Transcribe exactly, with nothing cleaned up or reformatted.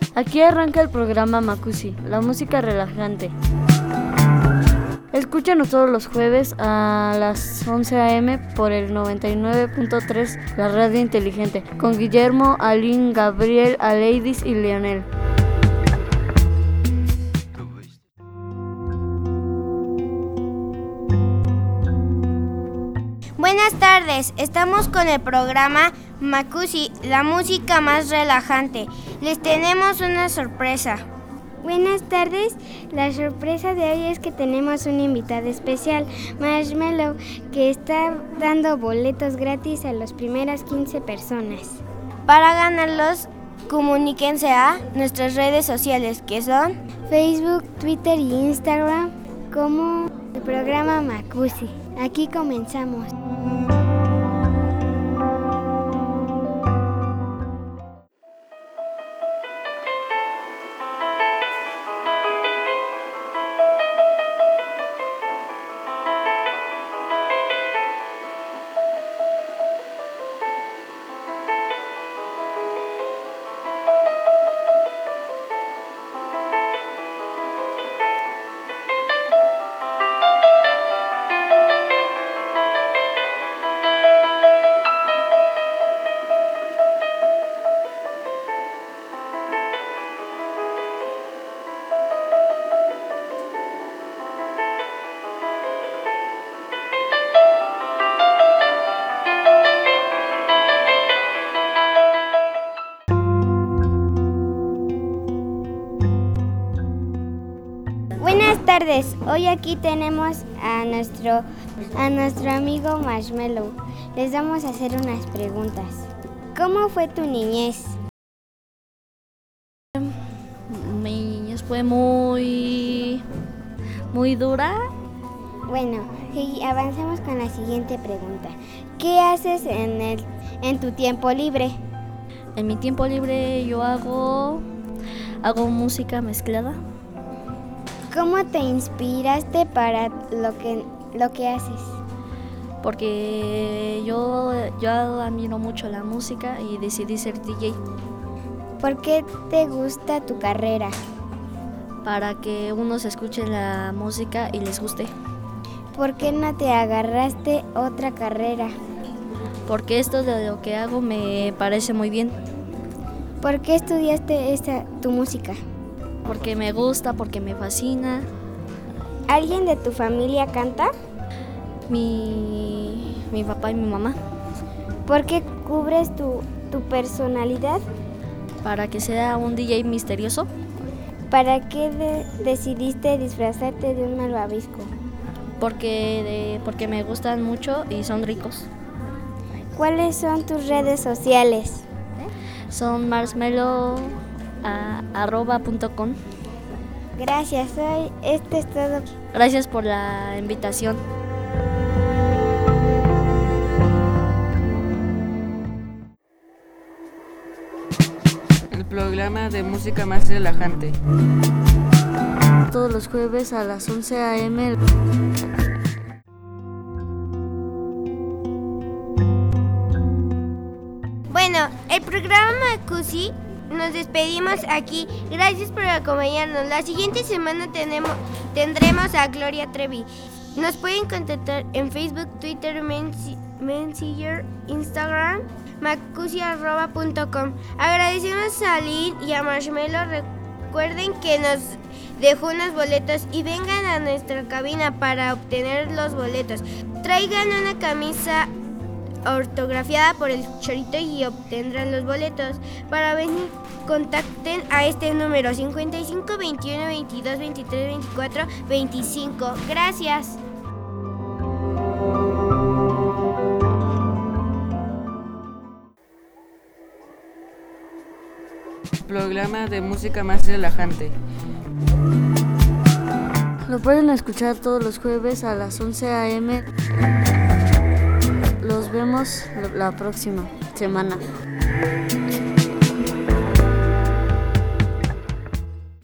Aquí arranca el programa Macusi, la música relajante. Escúchanos todos los jueves a las once a eme por el noventa y nueve punto tres, la radio inteligente, con Guillermo, Aline, Gabriel, Aleidis y Leonel. Buenas tardes, estamos con el programa Macusi, la música más relajante. Les tenemos una sorpresa. Buenas tardes, la sorpresa de hoy es que tenemos un invitado especial, Marshmello, que está dando boletos gratis a las primeras quince personas. Para ganarlos, comuníquense a nuestras redes sociales, que son Facebook, Twitter y Instagram, como el programa Macusi. Aquí comenzamos. Buenas tardes, hoy aquí tenemos a nuestro, a nuestro amigo Marshmello. Les vamos a hacer unas preguntas. ¿Cómo fue tu niñez? Mi niñez fue muy, muy dura. Bueno, y avancemos con la siguiente pregunta. ¿Qué haces en, el, en tu tiempo libre? En mi tiempo libre yo hago, hago música mezclada. ¿Cómo te inspiraste para lo que, lo que haces? Porque yo, yo admiro mucho la música y decidí ser D J. ¿Por qué te gusta tu carrera? Para que unos escuchen la música y les guste. ¿Por qué no te agarraste otra carrera? Porque esto de lo que hago me parece muy bien. ¿Por qué estudiaste esta, tu música? Porque me gusta, porque me fascina. ¿Alguien de tu familia canta? Mi, mi papá y mi mamá. ¿Por qué cubres tu, tu personalidad? Para que sea un D J misterioso. ¿Para qué de, decidiste disfrazarte de un malvavisco? Porque, de, porque me gustan mucho y son ricos. ¿Cuáles son tus redes sociales? Son marshmello arroba punto com. Gracias, hoy esto es todo. Gracias por la invitación. El programa de música más relajante. Todos los jueves a las once a eme. Bueno, el programa Macusi, nos despedimos aquí. Gracias por acompañarnos. La siguiente semana tenemos, tendremos a Gloria Trevi. Nos pueden contactar en Facebook, Twitter, Messenger, Instagram, macusi arroba punto com. Agradecemos a Aline y a Marshmello. Recuerden que nos dejó unos boletos y vengan a nuestra cabina para obtener los boletos. Traigan una camisa ortografiada por el Chorito y obtendrán los boletos. Para venir, contacten a este número cincuenta y cinco, veintiuno, veintidós, veintitrés, veinticuatro, veinticinco. Gracias. Programa de música más relajante. Lo pueden escuchar todos los jueves a las once a eme. Los vemos la próxima semana.